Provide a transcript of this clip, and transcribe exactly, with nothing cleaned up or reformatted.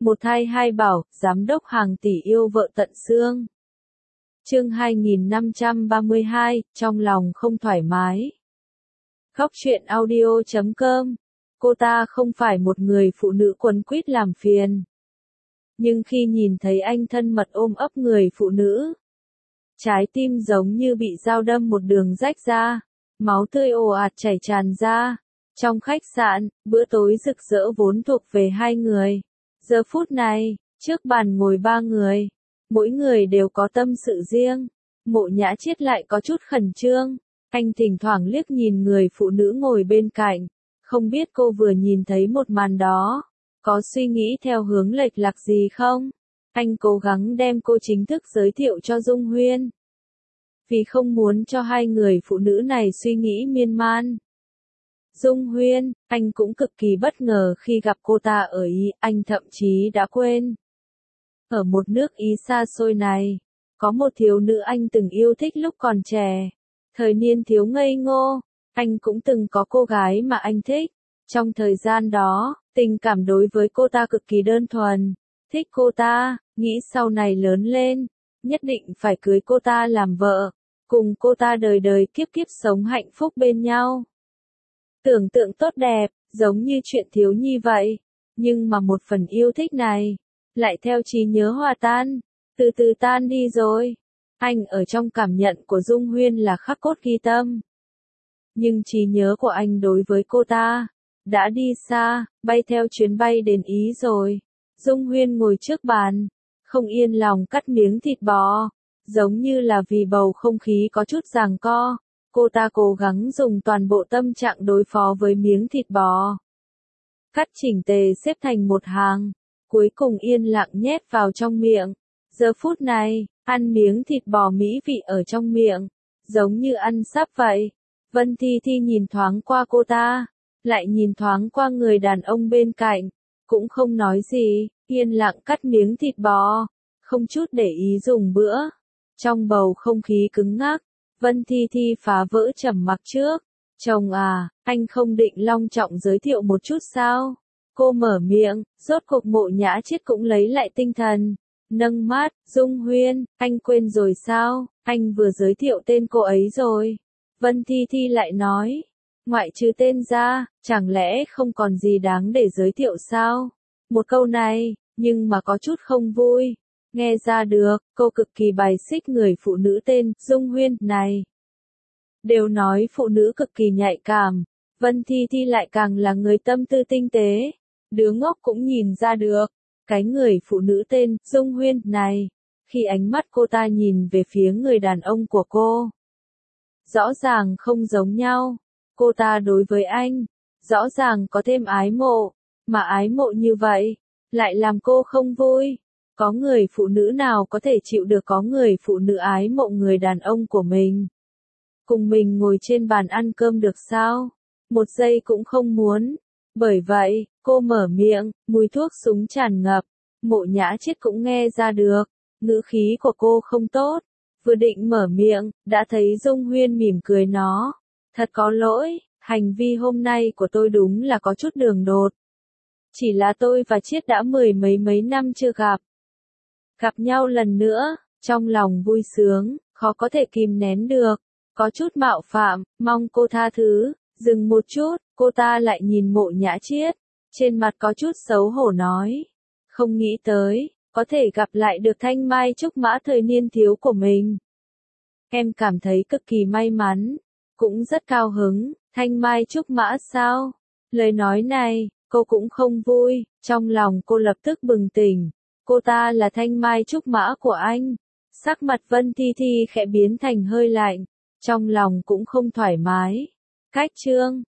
Một thai hai bảo, giám đốc hàng tỷ yêu vợ tận xương. Chương hai nghìn năm trăm ba mươi hai, trong lòng không thoải mái. Góc truyện audio chấm com. Cô ta không phải một người phụ nữ quấn quýt làm phiền. Nhưng khi nhìn thấy anh thân mật ôm ấp người phụ nữ, trái tim giống như bị dao đâm một đường rách ra, máu tươi ồ ạt chảy tràn ra. Trong khách sạn, bữa tối rực rỡ vốn thuộc về hai người. Giờ phút này, trước bàn ngồi ba người. Mỗi người đều có tâm sự riêng. Mộ Nhã Chiết lại có chút khẩn trương. Anh thỉnh thoảng liếc nhìn người phụ nữ ngồi bên cạnh. Không biết cô vừa nhìn thấy một màn đó, có suy nghĩ theo hướng lệch lạc gì không? Anh cố gắng đem cô chính thức giới thiệu cho Dung Huyên. Vì không muốn cho hai người phụ nữ này suy nghĩ miên man. Dung Huyên, anh cũng cực kỳ bất ngờ khi gặp cô ta ở Ý, anh thậm chí đã quên. Ở một nước Ý xa xôi này, có một thiếu nữ anh từng yêu thích lúc còn trẻ. Thời niên thiếu ngây ngô, anh cũng từng có cô gái mà anh thích. Trong thời gian đó, tình cảm đối với cô ta cực kỳ đơn thuần. Thích cô ta, nghĩ sau này lớn lên, nhất định phải cưới cô ta làm vợ, cùng cô ta đời đời kiếp kiếp sống hạnh phúc bên nhau. Tưởng tượng tốt đẹp, giống như chuyện thiếu nhi vậy. Nhưng mà một phần yêu thích này, lại theo trí nhớ hòa tan, từ từ tan đi rồi. Anh ở trong cảm nhận của Dung Huyên là khắc cốt ghi tâm. Nhưng trí nhớ của anh đối với cô ta, đã đi xa, bay theo chuyến bay đến Ý rồi. Dung Huyên ngồi trước bàn, không yên lòng cắt miếng thịt bò, giống như là vì bầu không khí có chút giằng co. Cô ta cố gắng dùng toàn bộ tâm trạng đối phó với miếng thịt bò. Cắt chỉnh tề xếp thành một hàng, cuối cùng yên lặng nhét vào trong miệng. Giờ phút này, ăn miếng thịt bò mỹ vị ở trong miệng, giống như ăn sắp vậy. Vân Thi Thi nhìn thoáng qua cô ta, lại nhìn thoáng qua người đàn ông bên cạnh, cũng không nói gì, yên lặng cắt miếng thịt bò, không chút để ý dùng bữa. Trong bầu không khí cứng ngắc, Vân Thi Thi phá vỡ trầm mặc trước. Chồng à, anh không định long trọng giới thiệu một chút sao? Cô mở miệng, rốt cuộc Mộ Nhã Chiết cũng lấy lại tinh thần. Nâng mắt, Dung Huyên, anh quên rồi sao? Anh vừa giới thiệu tên cô ấy rồi. Vân Thi Thi lại nói, ngoại trừ tên ra, chẳng lẽ không còn gì đáng để giới thiệu sao? Một câu này, nhưng mà có chút không vui. Nghe ra được, cô cực kỳ bài xích người phụ nữ tên Dung Huyên này. Đều nói phụ nữ cực kỳ nhạy cảm, Vân Thi Thi lại càng là người tâm tư tinh tế. Đứa ngốc cũng nhìn ra được, cái người phụ nữ tên Dung Huyên này, khi ánh mắt cô ta nhìn về phía người đàn ông của cô, rõ ràng không giống nhau. Cô ta đối với anh, rõ ràng có thêm ái mộ, mà ái mộ như vậy, lại làm cô không vui. Có người phụ nữ nào có thể chịu được có người phụ nữ ái mộ người đàn ông của mình? Cùng mình ngồi trên bàn ăn cơm được sao? Một giây cũng không muốn. Bởi vậy, cô mở miệng, mùi thuốc súng tràn ngập. Mộ Nhã Chiết cũng nghe ra được, ngữ khí của cô không tốt. Vừa định mở miệng, đã thấy Dung Huyên mỉm cười nó. Thật có lỗi, hành vi hôm nay của tôi đúng là có chút đường đột. Chỉ là tôi và Chiết đã mười mấy mấy năm chưa gặp. Gặp nhau lần nữa, trong lòng vui sướng, khó có thể kìm nén được. Có chút mạo phạm, mong cô tha thứ. Dừng một chút, cô ta lại nhìn Mộ Nhã Chiết, trên mặt có chút xấu hổ nói. Không nghĩ tới, có thể gặp lại được thanh mai trúc mã thời niên thiếu của mình. Em cảm thấy cực kỳ may mắn, cũng rất cao hứng. Thanh mai trúc mã sao? Lời nói này, cô cũng không vui, trong lòng cô lập tức bừng tỉnh. Cô ta là thanh mai trúc mã của anh. Sắc mặt Vân Thi Thi khẽ biến thành hơi lạnh, trong lòng cũng không thoải mái. Cách chương